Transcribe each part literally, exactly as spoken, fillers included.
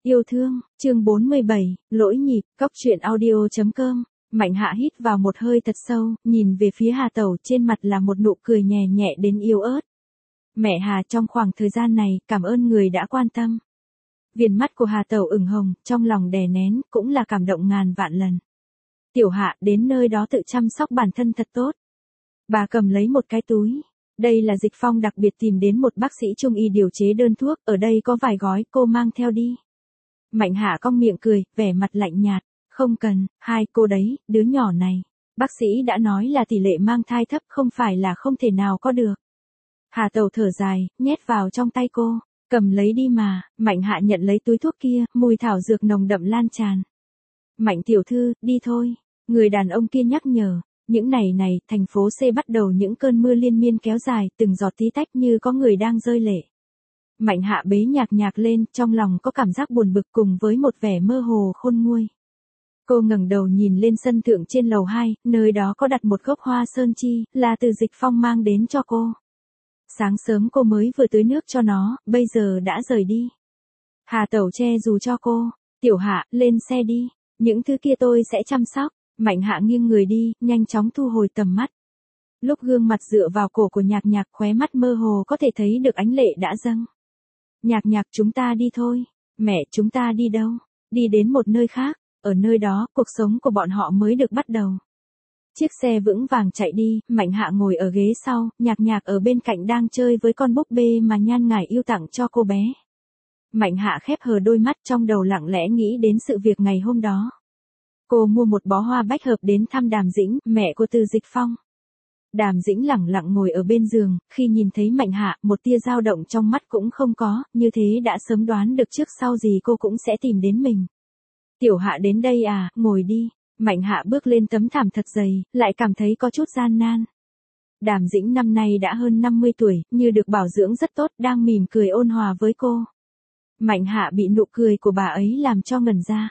Yêu thương, chương bốn mươi bảy, lỗi nhịp, cóc truyện audio chấm com. Mạnh Hạ hít vào một hơi thật sâu, nhìn về phía Hà Tẩu, trên mặt là một nụ cười nhẹ nhẹ đến yếu ớt. Mẹ Hà, trong khoảng thời gian này, cảm ơn người đã quan tâm. Viền mắt của Hà Tẩu ửng hồng, trong lòng đè nén, cũng là cảm động ngàn vạn lần. Tiểu Hạ, đến nơi đó tự chăm sóc bản thân thật tốt. Bà cầm lấy một cái túi. Đây là Dịch Phong đặc biệt tìm đến một bác sĩ trung y điều chế đơn thuốc, ở đây có vài gói, cô mang theo đi. Mạnh Hạ cong miệng cười, vẻ mặt lạnh nhạt. Không cần, hai cô đấy, đứa nhỏ này. Bác sĩ đã nói là tỷ lệ mang thai thấp, không phải là không thể nào có được. Hà Tẩu thở dài, nhét vào trong tay cô. Cầm lấy đi mà. Mạnh Hạ nhận lấy túi thuốc kia, mùi thảo dược nồng đậm lan tràn. Mạnh tiểu thư, đi thôi. Người đàn ông kia nhắc nhở. Những ngày này, thành phố C bắt đầu những cơn mưa liên miên kéo dài, từng giọt tí tách như có người đang rơi lệ. Mạnh Hạ bế nhạc nhạc lên, trong lòng có cảm giác buồn bực cùng với một vẻ mơ hồ khôn nguôi. Cô ngẩng đầu nhìn lên sân thượng trên lầu hai, nơi đó có đặt một gốc hoa sơn chi, là từ Dịch Phong mang đến cho cô. Sáng sớm cô mới vừa tưới nước cho nó, bây giờ đã rời đi. Hà Tẩu che dù cho cô. Tiểu Hạ, lên xe đi. Những thứ kia tôi sẽ chăm sóc. Mạnh Hạ nghiêng người đi, nhanh chóng thu hồi tầm mắt. Lúc gương mặt dựa vào cổ của nhạc nhạc, khóe mắt mơ hồ có thể thấy được ánh lệ đã dâng. Nhạc nhạc, chúng ta đi thôi. Mẹ, chúng ta đi đâu? Đi đến một nơi khác. Ở nơi đó, cuộc sống của bọn họ mới được bắt đầu. Chiếc xe vững vàng chạy đi, Mạnh Hạ ngồi ở ghế sau, nhạc nhạc ở bên cạnh đang chơi với con búp bê mà Nhan Ngải yêu tặng cho cô bé. Mạnh Hạ khép hờ đôi mắt, trong đầu lặng lẽ nghĩ đến sự việc ngày hôm đó. Cô mua một bó hoa bách hợp đến thăm Đàm Dĩnh, mẹ của Từ Dịch Phong. Đàm Dĩnh lẳng lặng ngồi ở bên giường, khi nhìn thấy Mạnh Hạ, một tia dao động trong mắt cũng không có, như thế đã sớm đoán được trước sau gì cô cũng sẽ tìm đến mình. Tiểu Hạ đến đây à, ngồi đi. Mạnh Hạ bước lên tấm thảm thật dày, lại cảm thấy có chút gian nan. Đàm Dĩnh năm nay đã hơn năm mươi tuổi, như được bảo dưỡng rất tốt, đang mỉm cười ôn hòa với cô. Mạnh Hạ bị nụ cười của bà ấy làm cho ngẩn ra.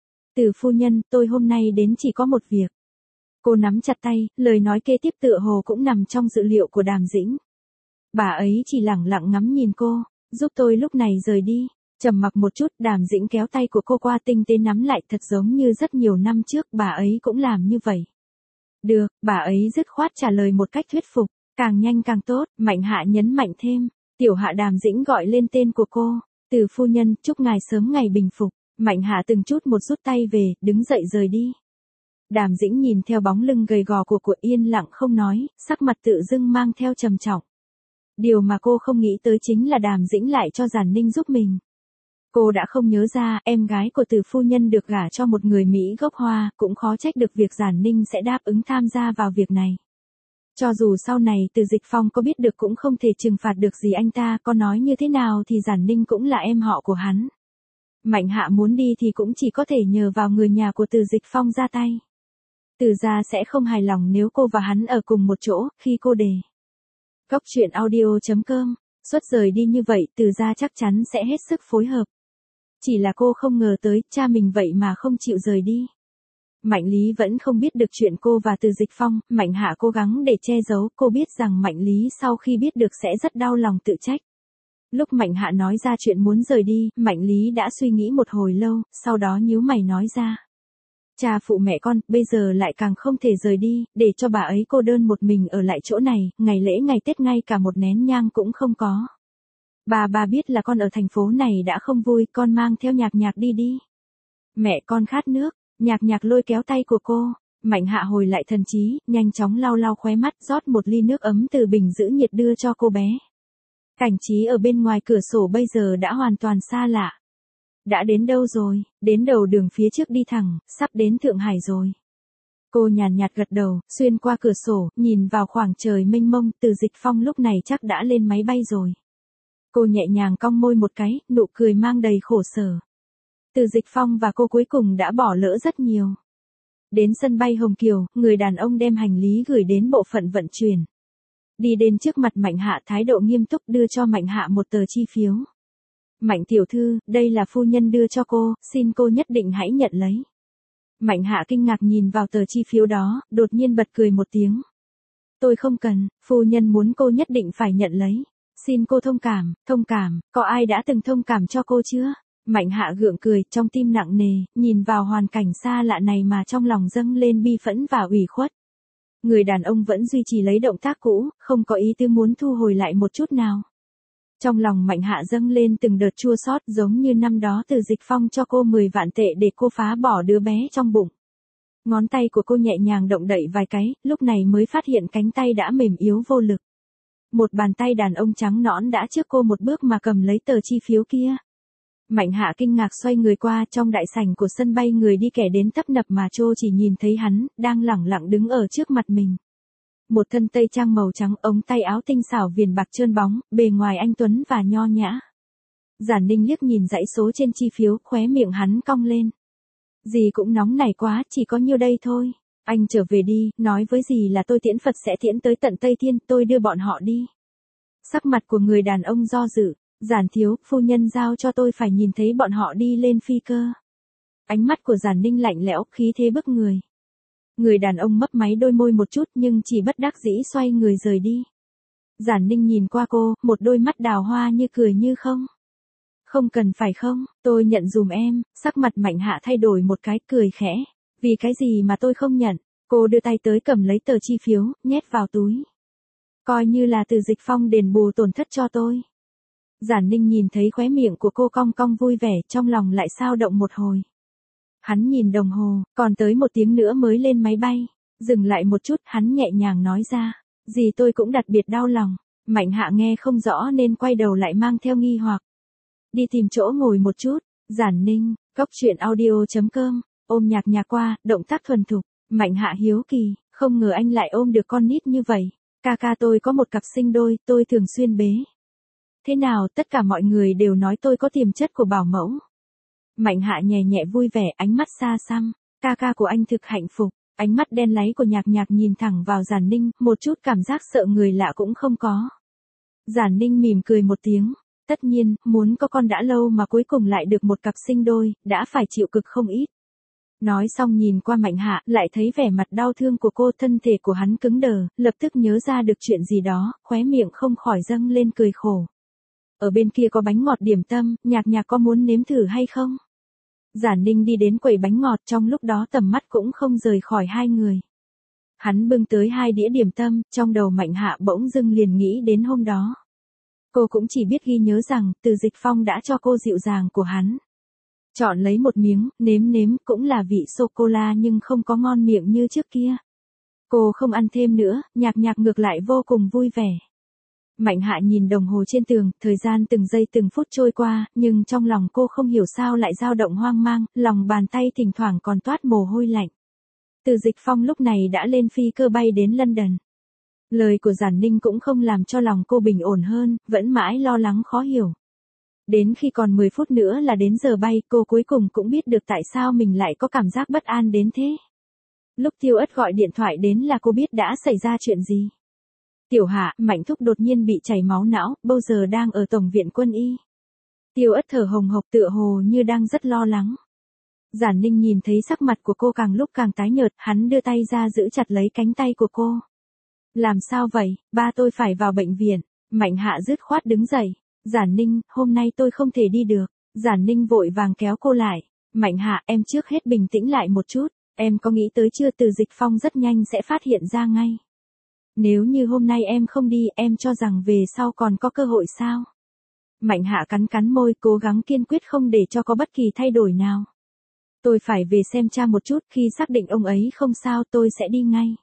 Từ phu nhân, tôi hôm nay đến chỉ có một việc. Cô nắm chặt tay, lời nói kế tiếp tựa hồ cũng nằm trong dự liệu của Đàm Dĩnh. Bà ấy chỉ lẳng lặng ngắm nhìn cô, giúp tôi lúc này rời đi. Trầm mặc một chút, Đàm Dĩnh kéo tay của cô qua tinh tế nắm lại, thật giống như rất nhiều năm trước bà ấy cũng làm như vậy. Được, bà ấy dứt khoát trả lời một cách thuyết phục, càng nhanh càng tốt. Mạnh Hạ nhấn mạnh thêm. Tiểu Hạ. Đàm Dĩnh gọi lên tên của cô. Từ phu nhân, chúc ngài sớm ngày bình phục. Mạnh Hạ từng chút một rút tay về, đứng dậy rời đi. Đàm Dĩnh nhìn theo bóng lưng gầy gò của của yên lặng không nói, sắc mặt tự dưng mang theo trầm trọng. Điều mà cô không nghĩ tới chính là Đàm Dĩnh lại cho Giản Ninh giúp mình. Cô đã không nhớ ra, em gái của Từ phu nhân được gả cho một người Mỹ gốc Hoa, cũng khó trách được việc Giản Ninh sẽ đáp ứng tham gia vào việc này. Cho dù sau này Từ Dịch Phong có biết được cũng không thể trừng phạt được gì anh ta, có nói như thế nào thì Giản Ninh cũng là em họ của hắn. Mạnh Hạ muốn đi thì cũng chỉ có thể nhờ vào người nhà của Từ Dịch Phong ra tay. Từ gia sẽ không hài lòng nếu cô và hắn ở cùng một chỗ, khi cô đề. Cóc truyện audio chấm com, suốt rời đi như vậy, Từ gia chắc chắn sẽ hết sức phối hợp. Chỉ là cô không ngờ tới, cha mình vậy mà không chịu rời đi. Mạnh Lý vẫn không biết được chuyện cô và Từ Dịch Phong, Mạnh Hạ cố gắng để che giấu, cô biết rằng Mạnh Lý sau khi biết được sẽ rất đau lòng tự trách. Lúc Mạnh Hạ nói ra chuyện muốn rời đi, Mạnh Lý đã suy nghĩ một hồi lâu, sau đó nhíu mày nói ra. Cha phụ mẹ con, bây giờ lại càng không thể rời đi, để cho bà ấy cô đơn một mình ở lại chỗ này, ngày lễ ngày Tết ngay cả một nén nhang cũng không có. Bà bà biết là con ở thành phố này đã không vui, con mang theo nhạc nhạc đi đi. Mẹ con khát nước, nhạc nhạc lôi kéo tay của cô. Mạnh Hạ hồi lại thần trí, nhanh chóng lau lau khóe mắt, rót một ly nước ấm từ bình giữ nhiệt đưa cho cô bé. Cảnh trí ở bên ngoài cửa sổ bây giờ đã hoàn toàn xa lạ. Đã đến đâu rồi? Đến đầu đường phía trước đi thẳng, sắp đến Thượng Hải rồi. Cô nhàn nhạt gật đầu, xuyên qua cửa sổ, nhìn vào khoảng trời mênh mông, Từ Dịch Phong lúc này chắc đã lên máy bay rồi. Cô nhẹ nhàng cong môi một cái, nụ cười mang đầy khổ sở. Từ Dịch Phong và cô cuối cùng đã bỏ lỡ rất nhiều. Đến sân bay Hồng Kiều, người đàn ông đem hành lý gửi đến bộ phận vận chuyển. Đi đến trước mặt Mạnh Hạ, thái độ nghiêm túc đưa cho Mạnh Hạ một tờ chi phiếu. Mạnh tiểu thư, đây là phu nhân đưa cho cô, xin cô nhất định hãy nhận lấy. Mạnh Hạ kinh ngạc nhìn vào tờ chi phiếu đó, đột nhiên bật cười một tiếng. Tôi không cần, phu nhân muốn cô nhất định phải nhận lấy. Xin cô thông cảm, thông cảm, có ai đã từng thông cảm cho cô chưa? Mạnh Hạ gượng cười, trong tim nặng nề, nhìn vào hoàn cảnh xa lạ này mà trong lòng dâng lên bi phẫn và ủy khuất. Người đàn ông vẫn duy trì lấy động tác cũ, không có ý tư muốn thu hồi lại một chút nào. Trong lòng Mạnh Hạ dâng lên từng đợt chua xót, giống như năm đó Từ Dịch Phong cho cô mười vạn tệ để cô phá bỏ đứa bé trong bụng. Ngón tay của cô nhẹ nhàng động đậy vài cái, lúc này mới phát hiện cánh tay đã mềm yếu vô lực. Một bàn tay đàn ông trắng nõn đã trước cô một bước mà cầm lấy tờ chi phiếu kia. Mạnh Hạ kinh ngạc xoay người qua, trong đại sảnh của sân bay người đi kẻ đến tấp nập mà Trô chỉ nhìn thấy hắn, đang lẳng lặng đứng ở trước mặt mình. Một thân tây trang màu trắng, ống tay áo tinh xảo viền bạc trơn bóng, bề ngoài anh tuấn và nho nhã. Giản Ninh liếc nhìn dãy số trên chi phiếu, khóe miệng hắn cong lên. Dì cũng nóng nảy quá, chỉ có nhiêu đây thôi. Anh trở về đi, nói với dì là tôi tiễn Phật sẽ tiễn tới tận Tây Thiên, tôi đưa bọn họ đi. Sắc mặt của người đàn ông do dự. Giản thiếu, phu nhân giao cho tôi phải nhìn thấy bọn họ đi lên phi cơ. Ánh mắt của Giản Ninh lạnh lẽo, khí thế bức người. Người đàn ông mấp máy đôi môi một chút nhưng chỉ bất đắc dĩ xoay người rời đi. Giản Ninh nhìn qua cô, một đôi mắt đào hoa như cười như không. Không cần phải không, tôi nhận dùm em. Sắc mặt Mạnh Hạ thay đổi một cái, cười khẽ. Vì cái gì mà tôi không nhận? Cô đưa tay tới cầm lấy tờ chi phiếu, nhét vào túi. Coi như là Từ Dịch Phong đền bù tổn thất cho tôi. Giản Ninh nhìn thấy khóe miệng của cô cong cong vui vẻ, trong lòng lại xao động một hồi. Hắn nhìn đồng hồ, còn tới một tiếng nữa mới lên máy bay. Dừng lại một chút, hắn nhẹ nhàng nói ra. Dì tôi cũng đặc biệt đau lòng. Mạnh Hạ nghe không rõ nên quay đầu lại mang theo nghi hoặc. Đi tìm chỗ ngồi một chút. Giản Ninh, cốc truyện audio chấm com, ôm nhạc nhạc qua, động tác thuần thục. Mạnh Hạ hiếu kỳ, không ngờ anh lại ôm được con nít như vậy. Ca ca tôi có một cặp sinh đôi, tôi thường xuyên bế. Thế nào, tất cả mọi người đều nói tôi có tiềm chất của bảo mẫu. Mạnh Hạ nhẹ nhẹ vui vẻ, ánh mắt xa xăm. Ca ca của anh thực hạnh phúc. Ánh mắt đen láy của nhạc nhạc nhìn thẳng vào Giản Ninh, một chút cảm giác sợ người lạ cũng không có. Giản Ninh mỉm cười một tiếng. Tất nhiên, muốn có con đã lâu mà cuối cùng lại được một cặp sinh đôi, đã phải chịu cực không ít. Nói xong nhìn qua Mạnh Hạ, lại thấy vẻ mặt đau thương của cô, thân thể của hắn cứng đờ, lập tức nhớ ra được chuyện gì đó, khóe miệng không khỏi dâng lên cười khổ. Ở bên kia có bánh ngọt điểm tâm, nhạc nhạc có muốn nếm thử hay không? Giản Ninh đi đến quầy bánh ngọt, trong lúc đó tầm mắt cũng không rời khỏi hai người. Hắn bưng tới hai đĩa điểm tâm, trong đầu Mạnh Hạ bỗng dưng liền nghĩ đến hôm đó. Cô cũng chỉ biết ghi nhớ rằng, Từ Dịch Phong đã cho cô dịu dàng của hắn. Chọn lấy một miếng, nếm nếm, cũng là vị sô-cô-la nhưng không có ngon miệng như trước kia. Cô không ăn thêm nữa, nhạc nhạc ngược lại vô cùng vui vẻ. Mạnh Hạ nhìn đồng hồ trên tường, thời gian từng giây từng phút trôi qua, nhưng trong lòng cô không hiểu sao lại dao động hoang mang, lòng bàn tay thỉnh thoảng còn toát mồ hôi lạnh. Từ Dịch Phong lúc này đã lên phi cơ bay đến London. Lời của Giản Ninh cũng không làm cho lòng cô bình ổn hơn, vẫn mãi lo lắng khó hiểu. Đến khi còn mười phút nữa là đến giờ bay, cô cuối cùng cũng biết được tại sao mình lại có cảm giác bất an đến thế. Lúc Tiêu Ất gọi điện thoại đến là cô biết đã xảy ra chuyện gì. Tiểu Hạ, Mạnh Thúc đột nhiên bị chảy máu não, bây giờ đang ở Tổng viện Quân y. Tiêu Ất thở hồng hộc tựa hồ như đang rất lo lắng. Giản Ninh nhìn thấy sắc mặt của cô càng lúc càng tái nhợt, hắn đưa tay ra giữ chặt lấy cánh tay của cô. Làm sao vậy, ba tôi phải vào bệnh viện. Mạnh Hạ dứt khoát đứng dậy. Giản Ninh, hôm nay tôi không thể đi được. Giản Ninh vội vàng kéo cô lại. Mạnh Hạ, em trước hết bình tĩnh lại một chút. Em có nghĩ tới chưa, Từ Dịch Phong rất nhanh sẽ phát hiện ra ngay. Nếu như hôm nay em không đi, em cho rằng về sau còn có cơ hội sao? Mạnh Hạ cắn cắn môi, cố gắng kiên quyết không để cho có bất kỳ thay đổi nào. Tôi phải về xem cha một chút, khi xác định ông ấy không sao tôi sẽ đi ngay.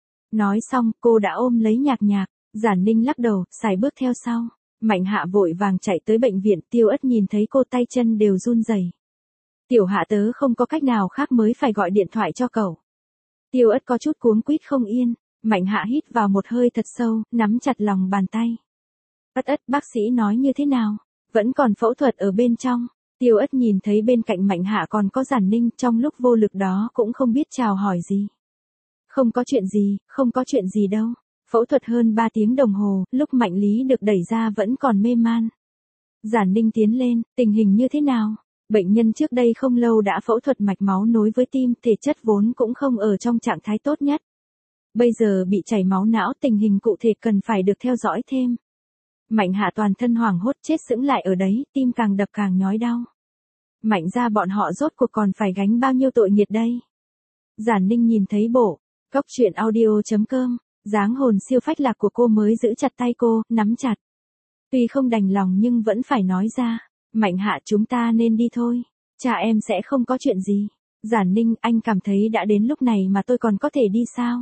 Nói xong, cô đã ôm lấy nhạc nhạc. Giản Ninh lắc đầu, sải bước theo sau. Mạnh Hạ vội vàng chạy tới bệnh viện, Tiêu Ất nhìn thấy cô tay chân đều run rẩy. Tiểu Hạ tớ không có cách nào khác mới phải gọi điện thoại cho cậu. Tiêu Ất có chút cuống quýt không yên. Mạnh Hạ hít vào một hơi thật sâu, nắm chặt lòng bàn tay. Ất Ất, bác sĩ nói như thế nào? Vẫn còn phẫu thuật ở bên trong. Tiêu Ất nhìn thấy bên cạnh Mạnh Hạ còn có Giản Ninh, trong lúc vô lực đó cũng không biết chào hỏi gì. Không có chuyện gì, không có chuyện gì đâu. Phẫu thuật hơn ba tiếng đồng hồ, lúc Mạnh Lý được đẩy ra vẫn còn mê man. Giản Ninh tiến lên, tình hình như thế nào? Bệnh nhân trước đây không lâu đã phẫu thuật mạch máu nối với tim, thể chất vốn cũng không ở trong trạng thái tốt nhất. Bây giờ bị chảy máu não, tình hình cụ thể cần phải được theo dõi thêm. Mạnh Hạ toàn thân hoảng hốt chết sững lại ở đấy, tim càng đập càng nhói đau. Mạnh gia bọn họ rốt cuộc còn phải gánh bao nhiêu tội nghiệt đây? Giản Ninh nhìn thấy bộ, cốc truyện audio.com, dáng hồn siêu phách lạc của cô mới giữ chặt tay cô, nắm chặt. Tuy không đành lòng nhưng vẫn phải nói ra, Mạnh Hạ chúng ta nên đi thôi, cha em sẽ không có chuyện gì. Giản Ninh, anh cảm thấy đã đến lúc này mà tôi còn có thể đi sao?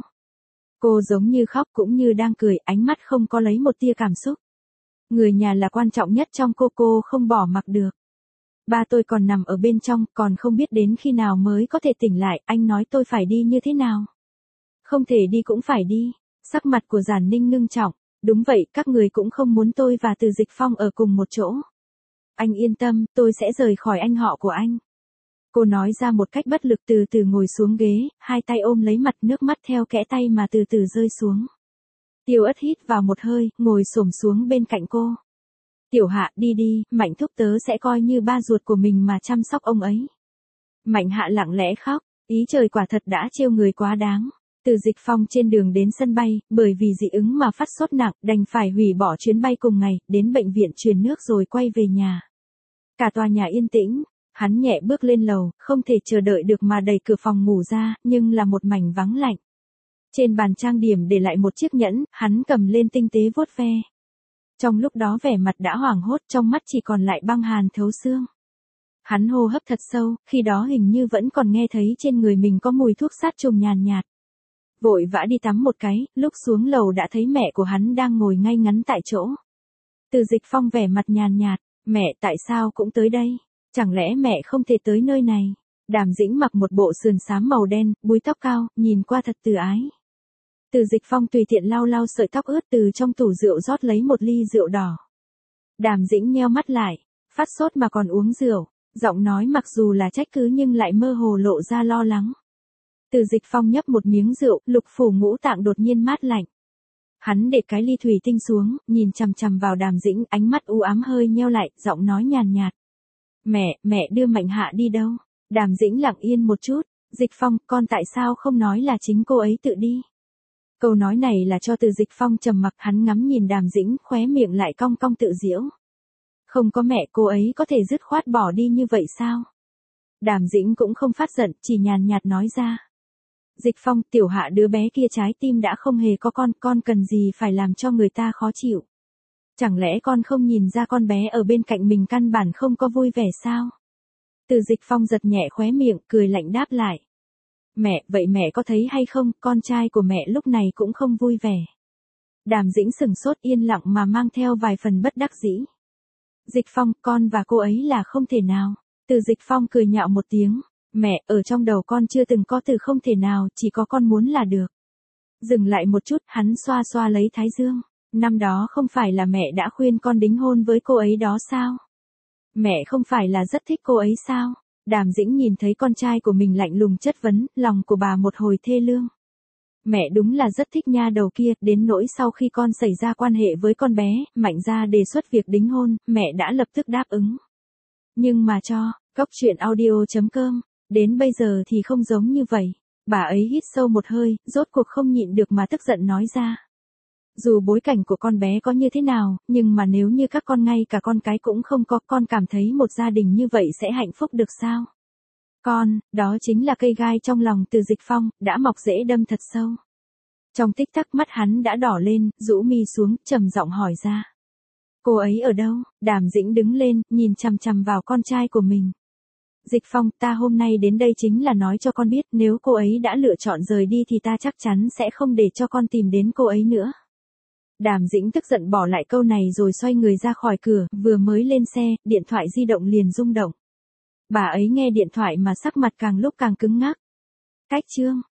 Cô giống như khóc cũng như đang cười, ánh mắt không có lấy một tia cảm xúc. Người nhà là quan trọng nhất trong cô, cô không bỏ mặc được. Ba tôi còn nằm ở bên trong, còn không biết đến khi nào mới có thể tỉnh lại, anh nói tôi phải đi như thế nào? Không thể đi cũng phải đi. Sắc mặt của Giản Ninh ngưng trọng, đúng vậy, các người cũng không muốn tôi và Từ Dịch Phong ở cùng một chỗ. Anh yên tâm, tôi sẽ rời khỏi anh họ của anh. Cô nói ra một cách bất lực, từ từ ngồi xuống ghế, hai tay ôm lấy mặt, nước mắt theo kẽ tay mà từ từ rơi xuống. Tiêu Ất hít vào một hơi, ngồi xổm xuống bên cạnh cô. Tiểu Hạ, đi đi, Mạnh thúc tớ sẽ coi như ba ruột của mình mà chăm sóc ông ấy. Mạnh Hạ lặng lẽ khóc, ý trời quả thật đã trêu người quá đáng. Từ Dịch Phong trên đường đến sân bay, bởi vì dị ứng mà phát sốt nặng, đành phải hủy bỏ chuyến bay cùng ngày, đến bệnh viện truyền nước rồi quay về nhà. Cả tòa nhà yên tĩnh, hắn nhẹ bước lên lầu, không thể chờ đợi được mà đẩy cửa phòng ngủ ra, nhưng là một mảnh vắng lạnh. Trên bàn trang điểm để lại một chiếc nhẫn, hắn cầm lên tinh tế vuốt ve. Trong lúc đó vẻ mặt đã hoảng hốt, trong mắt chỉ còn lại băng hàn thấu xương. Hắn hô hấp thật sâu, khi đó hình như vẫn còn nghe thấy trên người mình có mùi thuốc sát trùng nhàn nhạt. Vội vã đi tắm một cái, lúc xuống lầu đã thấy mẹ của hắn đang ngồi ngay ngắn tại chỗ. Từ Dịch Phong vẻ mặt nhàn nhạt, mẹ tại sao cũng tới đây? Chẳng lẽ mẹ không thể tới nơi này? Đàm Dĩnh mặc một bộ sườn xám màu đen, búi tóc cao, nhìn qua thật từ ái. Từ Dịch Phong tùy tiện lau lau sợi tóc ướt, từ trong tủ rượu rót lấy một ly rượu đỏ. Đàm Dĩnh nheo mắt lại, phát sốt mà còn uống rượu, giọng nói mặc dù là trách cứ nhưng lại mơ hồ lộ ra lo lắng. Từ Dịch Phong nhấp một miếng rượu, lục phủ ngũ tạng đột nhiên mát lạnh. Hắn để cái ly thủy tinh xuống, nhìn chằm chằm vào Đàm Dĩnh, ánh mắt u ám hơi nheo lại, giọng nói nhàn nhạt. Mẹ, mẹ đưa Mạnh Hạ đi đâu? Đàm Dĩnh lặng yên một chút, Dịch Phong, con tại sao không nói là chính cô ấy tự đi? Câu nói này là cho Từ Dịch Phong trầm mặc, hắn ngắm nhìn Đàm Dĩnh, khóe miệng lại cong cong tự giễu. Không có mẹ cô ấy có thể dứt khoát bỏ đi như vậy sao? Đàm Dĩnh cũng không phát giận, chỉ nhàn nhạt nói ra. Dịch Phong, Tiểu Hạ đứa bé kia trái tim đã không hề có con, con cần gì phải làm cho người ta khó chịu. Chẳng lẽ con không nhìn ra con bé ở bên cạnh mình căn bản không có vui vẻ sao? Từ Dịch Phong giật nhẹ khóe miệng, cười lạnh đáp lại. Mẹ, vậy mẹ có thấy hay không, con trai của mẹ lúc này cũng không vui vẻ. Đàm Dĩnh sừng sốt, yên lặng mà mang theo vài phần bất đắc dĩ. Dịch Phong, con và cô ấy là không thể nào. Từ Dịch Phong cười nhạo một tiếng. Mẹ, ở trong đầu con chưa từng có từ không thể nào, chỉ có con muốn là được. Dừng lại một chút, hắn xoa xoa lấy thái dương. Năm đó không phải là mẹ đã khuyên con đính hôn với cô ấy đó sao? Mẹ không phải là rất thích cô ấy sao? Đàm Dĩnh nhìn thấy con trai của mình lạnh lùng chất vấn, lòng của bà một hồi thê lương. Mẹ đúng là rất thích nha đầu kia, đến nỗi sau khi con xảy ra quan hệ với con bé, Mạnh gia đề xuất việc đính hôn, mẹ đã lập tức đáp ứng. Nhưng mà cho, cốc truyện audio.com, đến bây giờ thì không giống như vậy. Bà ấy hít sâu một hơi, rốt cuộc không nhịn được mà tức giận nói ra. Dù bối cảnh của con bé có như thế nào, nhưng mà nếu như các con ngay cả con cái cũng không có, con cảm thấy một gia đình như vậy sẽ hạnh phúc được sao? Con, đó chính là cây gai trong lòng Từ Dịch Phong, đã mọc rễ đâm thật sâu. Trong tích tắc mắt hắn đã đỏ lên, rũ mi xuống, trầm giọng hỏi ra. Cô ấy ở đâu? Đàm Dĩnh đứng lên, nhìn chằm chằm vào con trai của mình. Dịch Phong, ta hôm nay đến đây chính là nói cho con biết, nếu cô ấy đã lựa chọn rời đi thì ta chắc chắn sẽ không để cho con tìm đến cô ấy nữa. Đàm Dĩnh tức giận bỏ lại câu này rồi xoay người ra khỏi cửa, vừa mới lên xe, điện thoại di động liền rung động. Bà ấy nghe điện thoại mà sắc mặt càng lúc càng cứng ngắc. Cách chương.